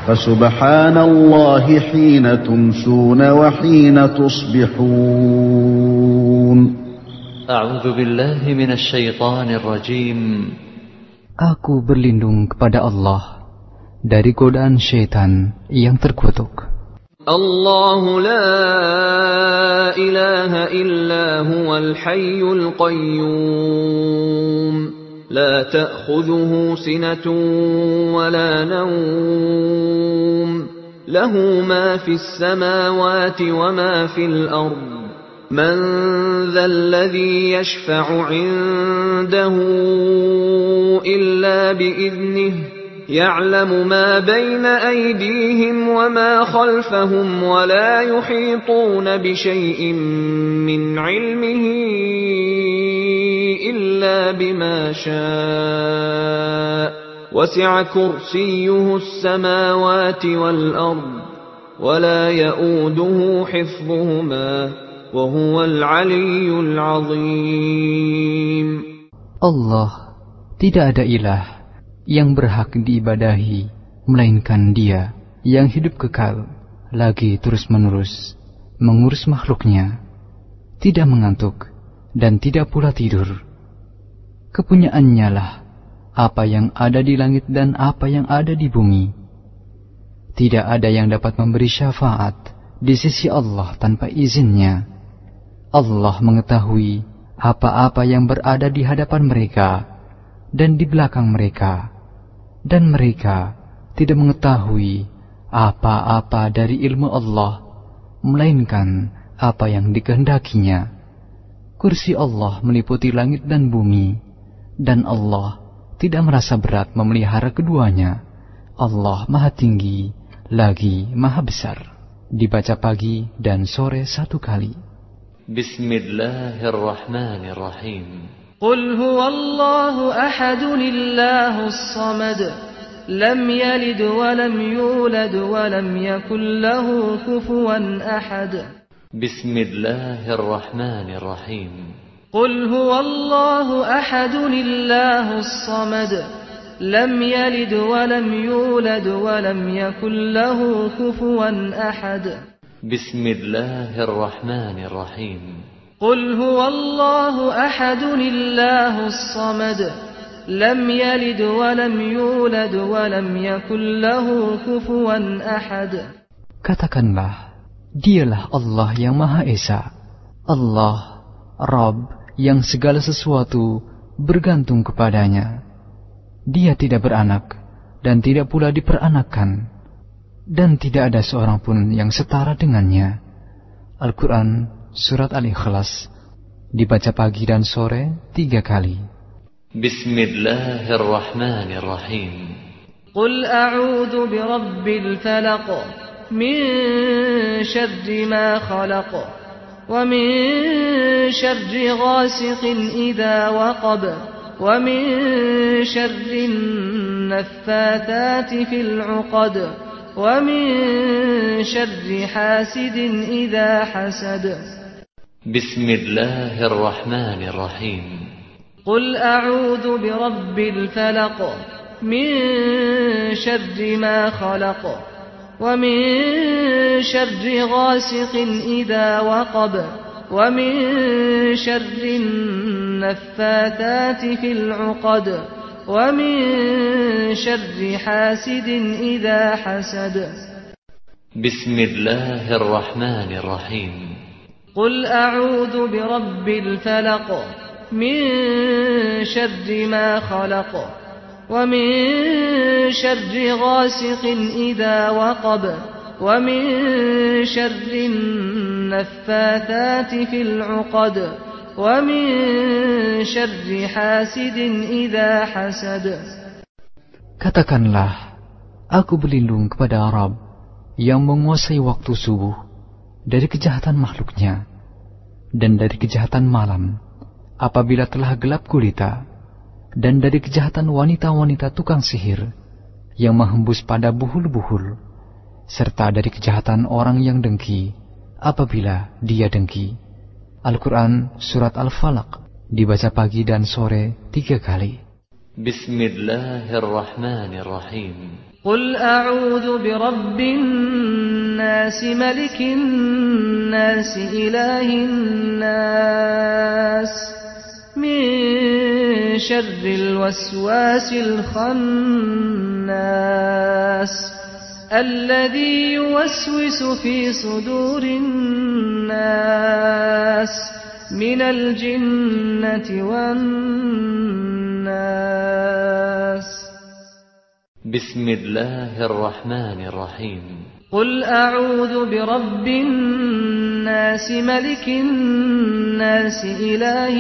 فسبحان الله حين تمسون وحين تصبحون. أعوذ بالله من الشيطان الرجيم. Aku berlindung kepada Allah dari godaan syaitan yang terkutuk. الله لا إله إلا هو الحي القيوم لا تأخذه سنة ولا نوم له ما في السماوات وما في الأرض من ذا الذي يشفع عنده إلا بإذنه يعلم ما بين أيديهم وما خلفهم ولا يحيطون بشيء من علمه إلا بما شاء وسع كرسيه السماوات والأرض ولا يؤوده حفظهما وهو العلي العظيم. Allah tidak ada ilah yang berhak diibadahi melainkan Dia yang hidup kekal lagi terus-menerus mengurus makhluknya, tidak mengantuk dan tidak pula tidur. Kepunyaannya lah apa yang ada di langit dan apa yang ada di bumi. Tidak ada yang dapat memberi syafaat di sisi Allah tanpa izinnya. Allah mengetahui apa-apa yang berada di hadapan mereka dan di belakang mereka, dan mereka tidak mengetahui apa-apa dari ilmu Allah, melainkan apa yang dikehendakinya. Kursi Allah meliputi langit dan bumi, dan Allah tidak merasa berat memelihara keduanya. Allah Maha Tinggi, lagi Maha Besar. Dibaca pagi dan sore 1 kali. Bismillahirrahmanirrahim. قل هو الله أحد الله الصمد لم يلد ولم يولد ولم يكن له كفوا أحد. بسم الله الرحمن الرحيم. قل هو الله أحد الله الصمد لم يلد ولم يولد ولم يكن له كفوا أحد. بسم الله الرحمن الرحيم. قل هو الله أحد الله الصمد لم يلد ولم يولد ولم يكن له كفوا أحد. Katakanlah, Dialah Allah yang Maha Esa, Allah, Rabb yang segala sesuatu bergantung kepadanya. Dia tidak beranak dan tidak pula diperanakkan, dan tidak ada seorang pun yang setara dengannya. Al-Quran Surat Al-Ikhlas, dibaca pagi dan sore 3 kali. Bismillahirrahmanirrahim. Qul a'udhu birabbil falaq min syarri ma khalaq wa min syarri ghasiqin idha waqab wa min syarri naffathati fil 'uqad wa min syarri hasidin idha hasad. Bismillahirrahmanirrahim. Qul a'udhu birabbil falaq min syarri ma khalaq wa min syarri ghasiqin idha waqab wa min syarri naffathati fil 'uqad wa min syarri hasidin idha hasad. Bismillahirrahmanirrahim. قل أعوذ برب الفلق من شر ما خلق ومن شر غاسق إذا وقب ومن شر النفاثات في العقد ومن شر حاسد إذا حسد. Katakanlah, aku berlindung kepada Rabb yang menguasai waktu subuh dari kejahatan makhluknya dan dari kejahatan malam apabila telah gelap gulita, dan dari kejahatan wanita-wanita tukang sihir yang menghembus pada buhul-buhul, serta dari kejahatan orang yang dengki apabila dia dengki. Al-Quran Surat Al-Falaq, dibaca pagi dan sore 3 kali. بسم الله الرحمن الرحيم قل أعوذ برب الناس ملك الناس إله الناس من شر الوسواس الخناس الذي يوسوس في صدور الناس من الجنة والناس بسم الله الرحمن الرحيم قل أعوذ برب الناس ملك الناس إله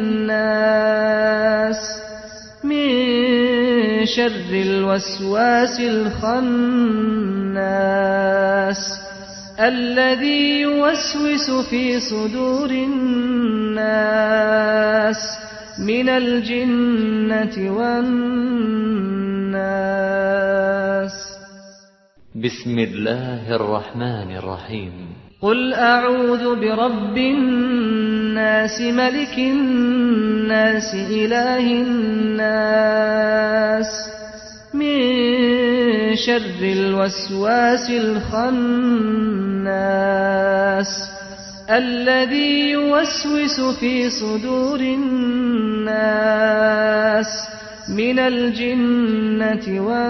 الناس من شر الوسواس الخناس الذي يوسوس في صدور الناس من الجنة والناس بسم الله الرحمن الرحيم قل أعوذ برب الناس ملك الناس إله الناس من شر الوسواس الخناس الذي يوسوس في صدور الناس من الجنة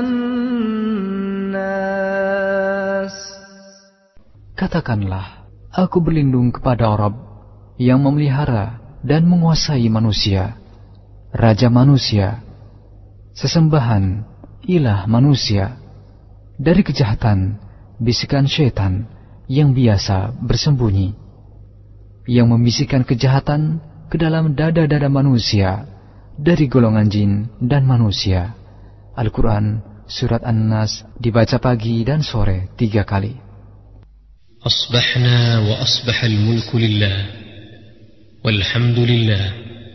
والناس. Katakanlah, aku berlindung kepada Rabb yang memelihara dan menguasai manusia, Raja manusia, sesembahan, ilah manusia, dari kejahatan, bisikan syaitan yang biasa bersembunyi, yang membisikkan kejahatan ke dalam dada-dada manusia, dari golongan jin dan manusia. Al-Quran, Surat An-Nas, dibaca pagi dan sore 3 kali. أصبحنا وأصبح الملك لله والحمد لله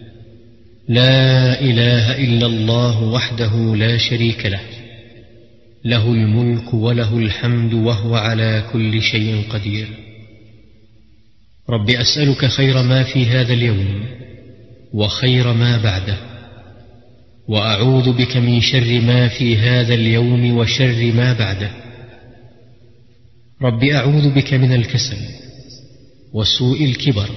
لا إله إلا الله وحده لا شريك له له الملك وله الحمد وهو على كل شيء قدير رب أسألك خير ما في هذا اليوم وخير ما بعده وأعوذ بك من شر ما في هذا اليوم وشر ما بعده رب أعوذ بك من الكسل وسوء الكبر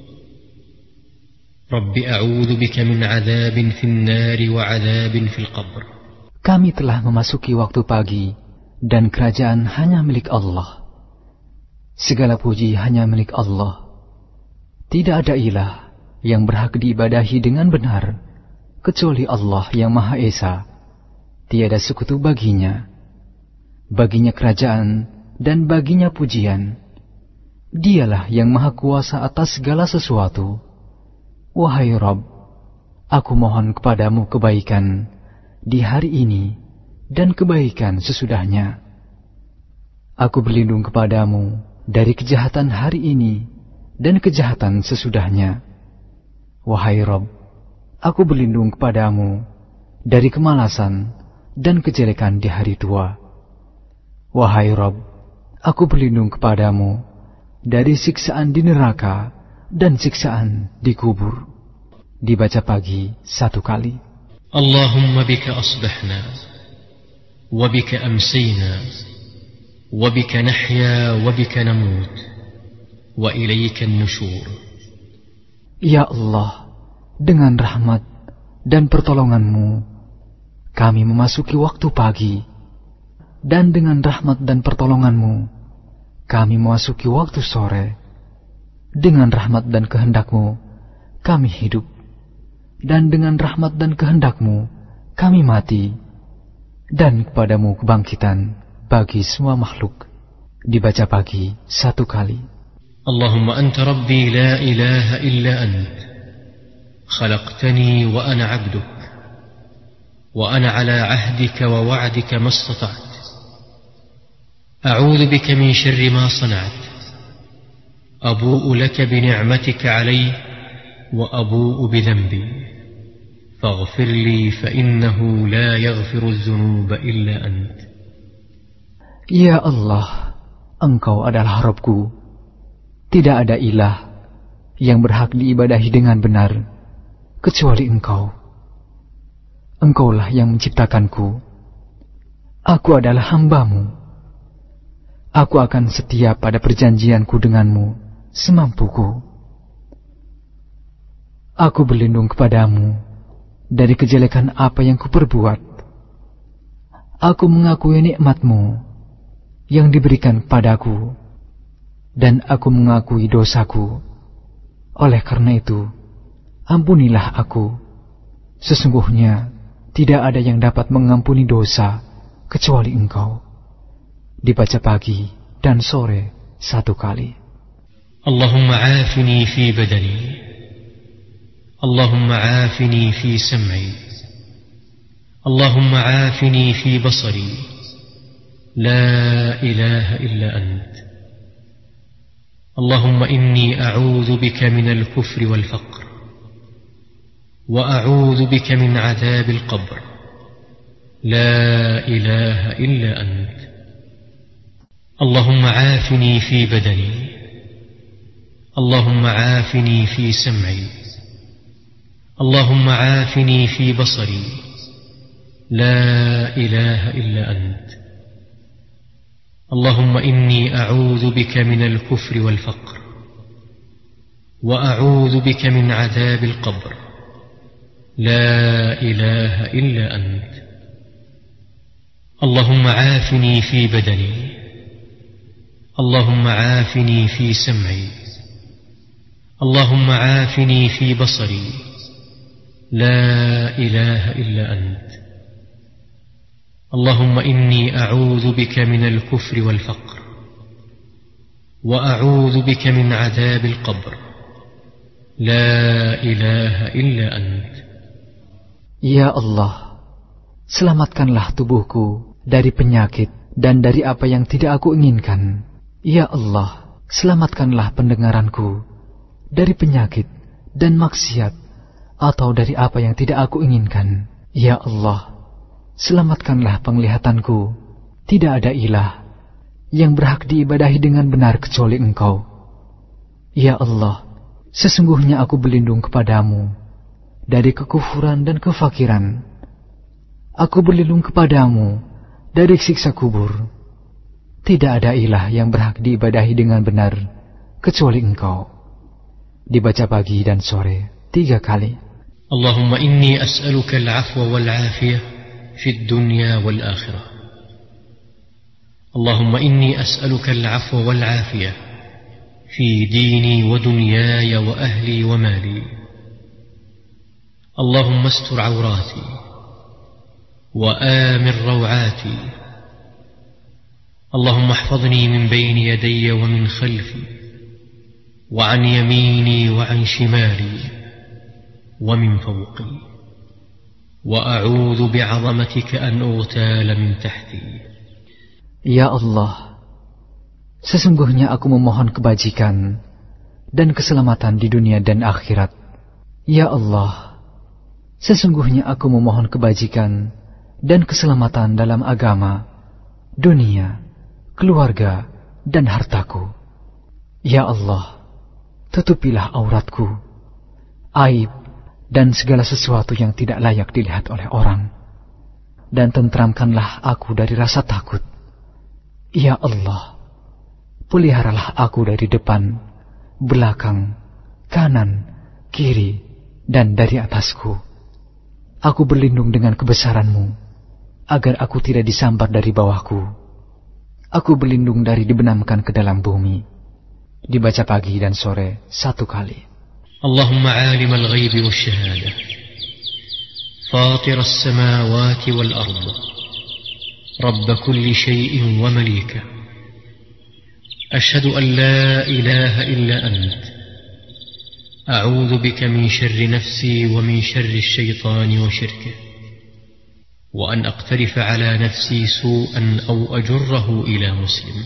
رب أعوذ بك من عذاب في النار وعذاب في القبر. Kami telah memasuki waktu pagi dan kerajaan hanya milik Allah. Segala puji hanya milik Allah. Tidak ada ilah yang berhak diibadahi dengan benar kecuali Allah yang Maha Esa. Tiada sekutu baginya. Baginya kerajaan dan baginya pujian. Dialah yang maha kuasa atas segala sesuatu. Wahai Rabb, aku mohon kepadamu kebaikan di hari ini dan kebaikan sesudahnya. Aku berlindung kepadamu dari kejahatan hari ini dan kejahatan sesudahnya. Wahai Rabb, aku berlindung kepadamu dari kemalasan dan kejelekan di hari tua. Wahai Rabb, aku berlindung kepadamu dari siksaan di neraka dan siksaan di kubur. Dibaca pagi 1 kali. Allahumma bika asbahna wa bika amsayna wa bika nahya wa bika namut wa ilayka an-nushur. Ya Allah, dengan rahmat dan pertolongan-Mu kami memasuki waktu pagi, dan dengan rahmat dan pertolongan-Mu kami memasuki waktu sore. Dengan rahmat dan kehendak-Mu kami hidup, dan dengan rahmat dan kehendak-Mu kami mati, dan kepadamu kebangkitan bagi semua makhluk. Dibaca pagi 1 kali. Allahumma anta rabbi la ilaha illa ant khalaqtani wa ana abduk wa ana ala ahdika wa wa'dika mastata'tu أعوذ بك من شر ما صنعت أبوء لك بنعمتك علي وأبوء بذنبي فاغفر لي فإنه لا يغفر الذنوب إلا أنت. Ya Allah, Engkau adalah Rabbku. Tidak ada ilah yang berhak diibadahi dengan benar kecuali Engkau. Engkaulah yang menciptakanku. Aku adalah hamba-Mu. Aku akan setia pada perjanjianku denganmu semampuku. Aku berlindung kepadamu dari kejelekan apa yang kuperbuat. Aku mengakui nikmat-Mu yang diberikan padaku, dan aku mengakui dosaku. Oleh karena itu, ampunilah aku. Sesungguhnya tidak ada yang dapat mengampuni dosa kecuali Engkau. Dibaca pagi dan sore 1 kali. Allahumma aafini fi badani, Allahumma aafini fi sam'i, Allahumma aafini fi basari, la ilaha illa ant. Allahumma inni a'udhu bika min al-kufri wal-faqr, wa a'udhu bika min adhab al-qabr, la ilaha illa ant. اللهم عافني في بدني، اللهم عافني في سمعي، اللهم عافني في بصري، لا إله إلا أنت. اللهم إني أعوذ بك من الكفر والفقر، وأعوذ بك من عذاب القبر، لا إله إلا أنت. اللهم عافني في بدني، اللهم عافني في سمعي، اللهم عافني في بصري، لا إله إلا أنت. اللهم إني أعوذ بك من الكفر والفقر، وأعوذ بك من عذاب القبر، لا إله إلا أنت. Ya Allah, selamatkanlah tubuhku dari penyakit dan dari apa yang tidak aku inginkan. Ya Allah, selamatkanlah pendengaranku dari penyakit dan maksiat atau dari apa yang tidak aku inginkan. Ya Allah, selamatkanlah penglihatanku. Tidak ada ilah yang berhak diibadahi dengan benar kecuali Engkau. Ya Allah, sesungguhnya aku berlindung kepadamu dari kekufuran dan kefakiran. Aku berlindung kepadamu dari siksa kubur. Tidak ada ilah yang berhak diibadahi dengan benar kecuali Engkau. Dibaca pagi dan sore 3 kali. Allahumma inni as'aluka al-'afwa wal-'afiyah fi ad-dunya wal-akhirah. Allahumma inni as'aluka al-'afwa wal-'afiyah fi dini wa dunyaya wa ahli wa mali. Allahumma astur 'awrati wa amir raw'ati. اللهم احفظني من بين يدي ومن خلفي وعن يميني وعن شمالي ومن فوقي وأعوذ بعظمتك أن أغتال من تحتي. Ya Allah, sesungguhnya aku memohon kebajikan dan keselamatan di dunia dan akhirat. Ya Allah, sesungguhnya aku memohon kebajikan dan keselamatan dalam agama, dunia, keluarga, dan hartaku. Ya Allah, tutupilah auratku, aib, dan segala sesuatu yang tidak layak dilihat oleh orang, dan tentramkanlah aku dari rasa takut. Ya Allah, peliharalah aku dari depan, belakang, kanan, kiri, dan dari atasku. Aku berlindung dengan kebesaran-Mu, agar aku tidak disambar dari bawahku. Aku berlindung dari dibenamkan ke dalam bumi. Dibaca pagi dan sore 1 kali. Allahumma 'alim al-ghaib wash-shahada, fatir as-samawati wal-ard, rabb kulli shay'in wa malika. Ashhadu an la ilaha illa ant. A'udzu bika min syarri nafsi wa min syarri asy-syaitani wa syirkihi. وأن أقترف على نفسي سوءا أو أجره إلى مسلم.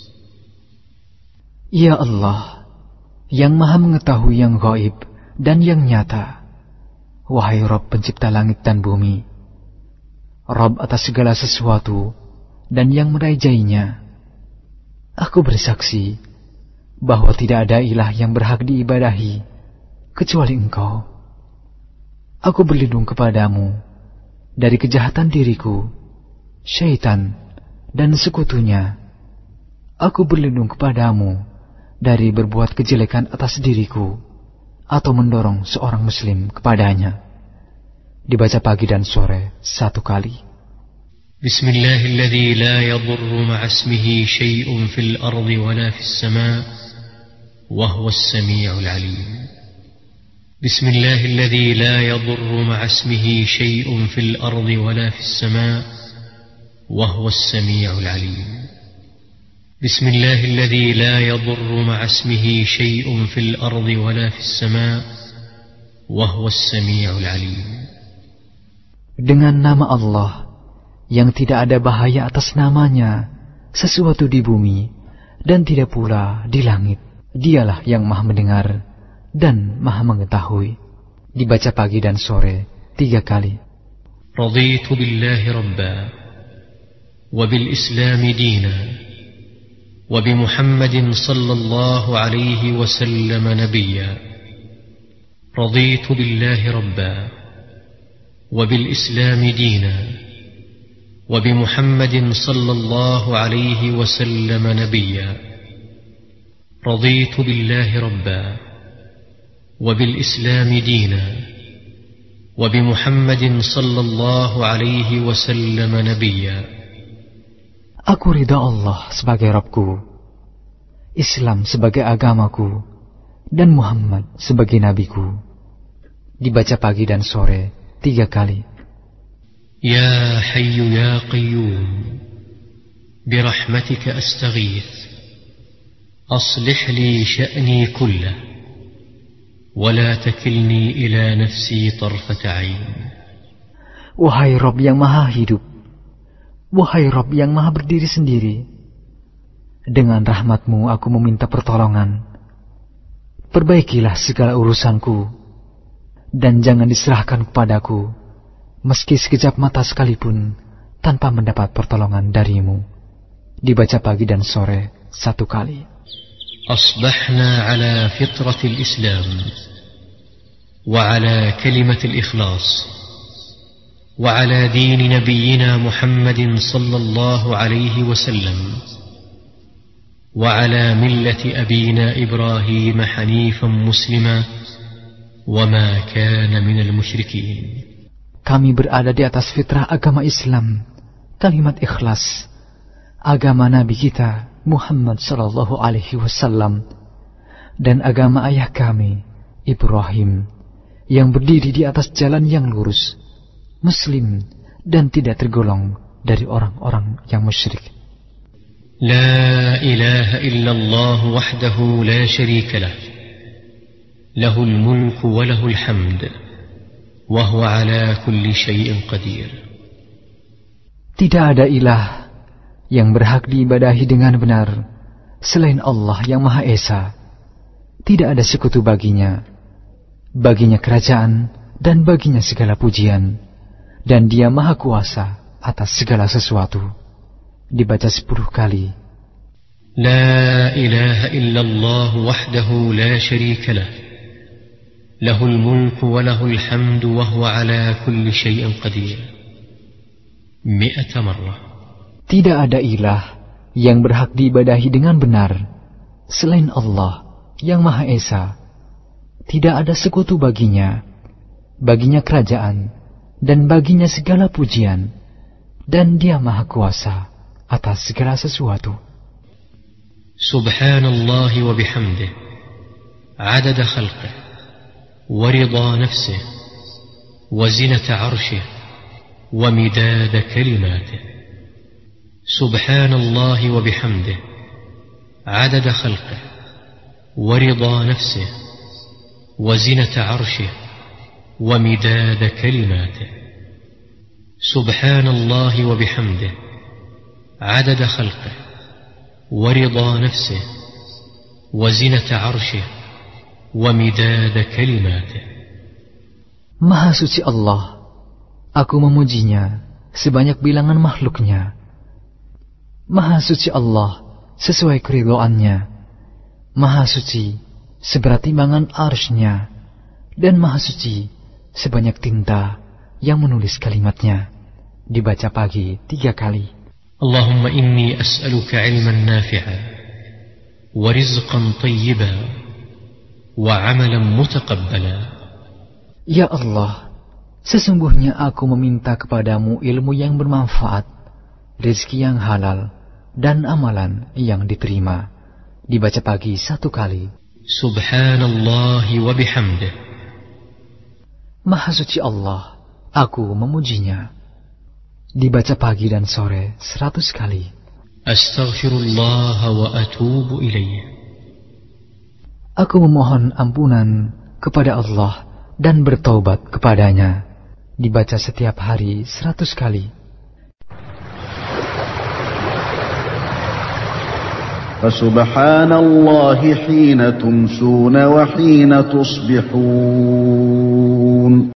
Ya Allah, yang maha mengetahui yang gaib dan yang nyata. Wahai Rabb pencipta langit dan bumi, Rabb atas segala sesuatu dan yang merajainya, aku bersaksi bahwa tidak ada ilah yang berhak diibadahi kecuali Engkau. Aku berlindung kepadamu dari kejahatan diriku, syaitan, dan sekutunya. Aku berlindung kepadamu dari berbuat kejelekan atas diriku atau mendorong seorang muslim kepadanya. Dibaca pagi dan sore 1 kali. Bismillahilladzi la yadurru ma'asmihi syai'un fil ardi wala fis sama' wa huwas sami'ul 'alim. Bismillahilladzi la yadurru ma'asmihi syai'un fil ardi wala fis sama' wa huwas sami'ul 'alim. Bismillahilladzi la yadurru ma'asmihi syai'un fil ardi wala fis sama' wa huwas sami'ul 'alim. Dengan nama Allah yang tidak ada bahaya atas namanya sesuatu di bumi dan tidak pula di langit. Dialah yang maha mendengar dan maha mengetahui. Dibaca pagi dan sore 3 kali. Raditu billahi rabba wa bil islam dina wa bi Muhammadin sallallahu alaihi wasallam nabiyya. Raditu billahi rabba wa bil islam dina وبمحمد صلى الله عليه وسلم نبيا. رضيت بالله ربا وبالإسلام دينا وبمحمد صلى الله عليه وسلم نبيا. Aku ridha Allah sebagai Rabbku, Islam sebagai agamaku, dan Muhammad sebagai nabiku. Dibaca pagi dan sore 3 kali. يا حي يا قيوم برحمتك أستغيث أصلح لي شأني كله ولا تكلني إلى نفسي طرفة عين. Wahai Rabb yang maha hidup, wahai Rabb yang maha berdiri sendiri, dengan rahmat-Mu aku meminta pertolongan. Perbaikilah segala urusanku, dan jangan diserahkan kepadaku meski sekejap mata sekalipun tanpa mendapat pertolongan dari-Mu. Dibaca pagi dan sore 1 kali. Asbahna ala fitratil Islam wa ala kalimatil ikhlas wa ala din nabiyyina Muhammadin sallallahu alaihi wasallam wa ala millati abina Ibrahim hanifan muslima wa ma kana minal musyrikin. Kami berada di atas fitrah agama Islam, kalimat ikhlas, agama Nabi kita Muhammad sallallahu alaihi wasallam, dan agama ayah kami Ibrahim yang berdiri di atas jalan yang lurus, muslim dan tidak tergolong dari orang-orang yang musyrik. La ilaha illallah wahdahu la syarika lah, lahul mulku wa lahul hamd وهو على كل شيء قدير. Tidak ada ilah yang berhak diibadahi dengan benar selain Allah yang Maha Esa. Tidak ada sekutu baginya. Baginya kerajaan dan baginya segala pujian, dan Dia Maha Kuasa atas segala sesuatu. Dibaca 10 kali. La ilaha illallah wahdahu la syarika lah, lahul mulku wa lahul hamdu wa huwa ala kulli syai'in qadir. 100 marrah. Tidak ada ilah yang berhak diibadahi dengan benar selain Allah yang Maha Esa. Tidak ada sekutu baginya. Baginya kerajaan dan baginya segala pujian, dan Dia Maha Kuasa atas segala sesuatu. Subhanallah wa bihamdih adada khalqih ورضا نفسه وزنة عرشه ومداد كلماته. سبحان الله وبحمده عدد خلقه ورضا نفسه وزنة عرشه ومداد كلماته. سبحان الله وبحمده عدد خلقه ورضا نفسه وزنة عرشه ومداد كلماته. Maha suci Allah, aku memujinya sebanyak bilangan makhluknya. Maha suci Allah sesuai keridhoannya. Maha suci seberat timbangan arsy-Nya, dan maha suci sebanyak tinta yang menulis kalimatnya. Dibaca pagi 3 kali. Allahumma inni as'aluka ilman nafi'a wa rizqan tayyiba wa amalan mutaqabbala. Ya Allah, sesungguhnya aku meminta kepadamu ilmu yang bermanfaat, rezeki yang halal, dan amalan yang diterima. Dibaca pagi 1 kali. Subhanallah wa bihamdih. Maha suci Allah, aku memujinya. Dibaca pagi dan sore 100 kali. Astaghfirullah wa atubu ilaih. Aku memohon ampunan kepada Allah dan bertaubat kepadanya. Dibaca setiap hari 100 kali. Fasubhanallahi hina tumsuna wa hina tusbihun.